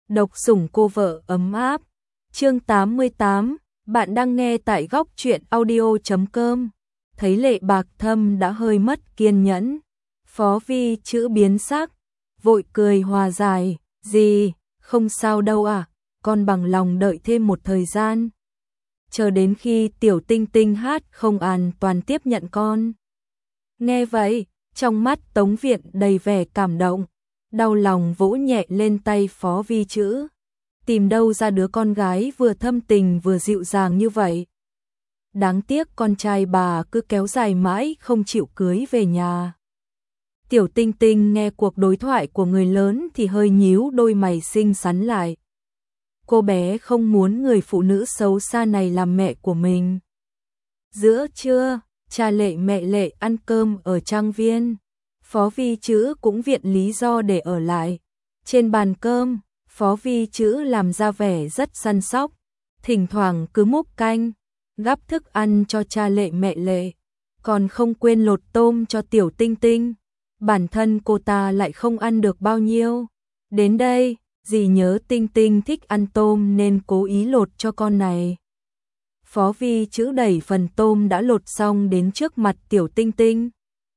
Độc sủng cô vợ ấm áp. Chương 88, bạn đang nghe tại góc truyện audio.com. Thấy Lệ Bạc Thâm đã hơi mất kiên nhẫn, Phó Vi chữ biến sắc, vội cười hòa giải, "Gì, không sao đâu à, con bằng lòng đợi thêm một thời gian. Chờ đến khi Tiểu Tinh Tinh hát không an toàn tiếp nhận con." Nghe vậy, trong mắt Tống Viện đầy vẻ cảm động, đau lòng vỗ nhẹ lên tay Phó Vi chữ. Tìm đâu ra đứa con gái vừa thâm tình vừa dịu dàng như vậy. Đáng tiếc con trai bà cứ kéo dài mãi không chịu cưới về nhà. Tiểu Tinh Tinh nghe cuộc đối thoại của người lớn thì hơi nhíu đôi mày xinh xắn lại. Cô bé không muốn người phụ nữ xấu xa này làm mẹ của mình. Giữa trưa, cha Lệ mẹ Lệ ăn cơm ở trang viên. Phó Vi chữ cũng viện lý do để ở lại. Trên bàn cơm, Phó Vi chữ làm ra vẻ rất săn sóc, thỉnh thoảng cứ múc canh, gắp thức ăn cho cha Lệ mẹ Lệ, còn không quên lột tôm cho Tiểu Tinh Tinh. Bản thân cô ta lại không ăn được bao nhiêu. Đến đây, dì nhớ Tinh Tinh thích ăn tôm nên cố ý lột cho con này. Phó Vi chữ đẩy phần tôm đã lột xong đến trước mặt Tiểu Tinh Tinh.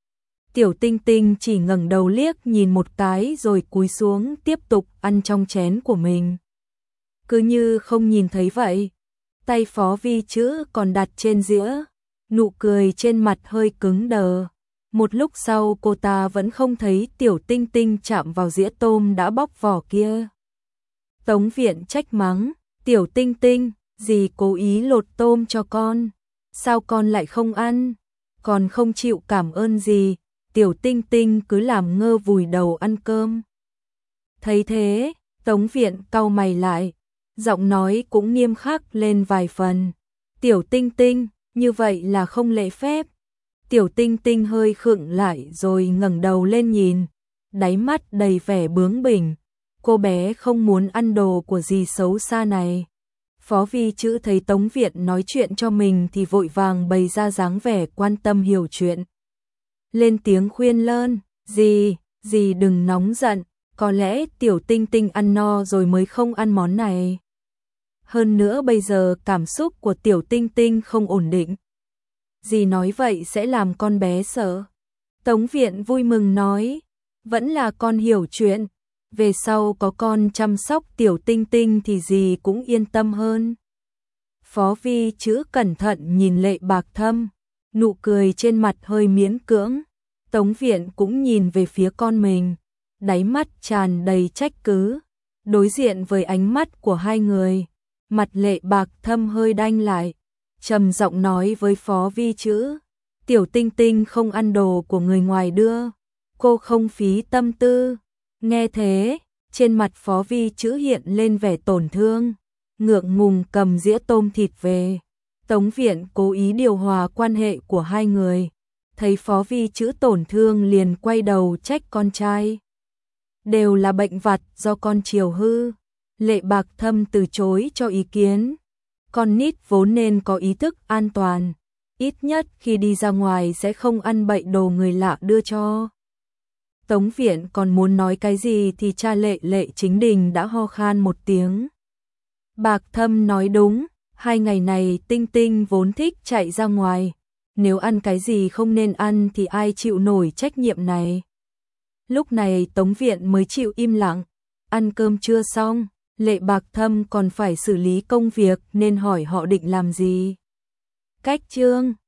Tiểu Tinh Tinh chỉ ngẩng đầu liếc nhìn một cái rồi cúi xuống tiếp tục ăn trong chén của mình. Cứ như không nhìn thấy vậy. Tay Phó Vi chữ còn đặt trên dĩa, nụ cười trên mặt hơi cứng đờ. Một lúc sau cô ta vẫn không thấy Tiểu Tinh Tinh chạm vào dĩa tôm đã bóc vỏ kia. Tống Viện trách mắng, "Tiểu Tinh Tinh, dì cố ý lột tôm cho con, sao con lại không ăn, còn không chịu cảm ơn dì." Tiểu Tinh Tinh cứ làm ngơ vùi đầu ăn cơm. Thấy thế, Tống Viện cau mày lại, giọng nói cũng nghiêm khắc lên vài phần. "Tiểu Tinh Tinh, như vậy là không lễ phép." Tiểu Tinh Tinh hơi khựng lại rồi ngẩng đầu lên nhìn, đáy mắt đầy vẻ bướng bỉnh. Cô bé không muốn ăn đồ của dì xấu xa này. Phó Vi chữ thấy Tống Viện nói chuyện cho mình thì vội vàng bày ra dáng vẻ quan tâm hiểu chuyện. Lên tiếng khuyên lơn, dì đừng nóng giận, có lẽ Tiểu Tinh Tinh ăn no rồi mới không ăn món này. Hơn nữa bây giờ cảm xúc của Tiểu Tinh Tinh không ổn định. Dì nói vậy sẽ làm con bé sợ." Tống Viện vui mừng nói, "Vẫn là con hiểu chuyện, về sau có con chăm sóc Tiểu Tinh Tinh thì dì cũng yên tâm hơn." Phó Vi chữ cẩn thận nhìn Lệ Bạc Thâm, nụ cười trên mặt hơi miễn cưỡng. Tống Viện cũng nhìn về phía con mình, đáy mắt tràn đầy trách cứ. Đối diện với ánh mắt của hai người, mặt Lệ Bạc Thâm hơi đanh lại, trầm giọng nói với Phó Vi chữ, "Tiểu Tinh Tinh không ăn đồ của người ngoài đưa, cô không phí tâm tư." Nghe thế, trên mặt Phó Vi chữ hiện lên vẻ tổn thương, ngượng ngùng cầm dĩa tôm thịt về. Tống Viện cố ý điều hòa quan hệ của hai người, thấy Phó Vi chữ tổn thương liền quay đầu trách con trai. "Đều là bệnh vặt do con chiều hư." Lệ Bạc Thâm từ chối cho ý kiến. Con nít vốn nên có ý thức an toàn, ít nhất khi đi ra ngoài sẽ không ăn bậy đồ người lạ đưa cho. Tống Viện còn muốn nói cái gì thì cha Lệ Chính Đình đã ho khan một tiếng. "Bạc Thâm nói đúng, 2 ngày này Tinh Tinh vốn thích chạy ra ngoài, nếu ăn cái gì không nên ăn thì ai chịu nổi trách nhiệm này." Lúc này Tống Viện mới chịu im lặng. Ăn cơm chưa xong, Lệ Bạc Thâm còn phải xử lý công việc nên hỏi họ định làm gì. Cách chương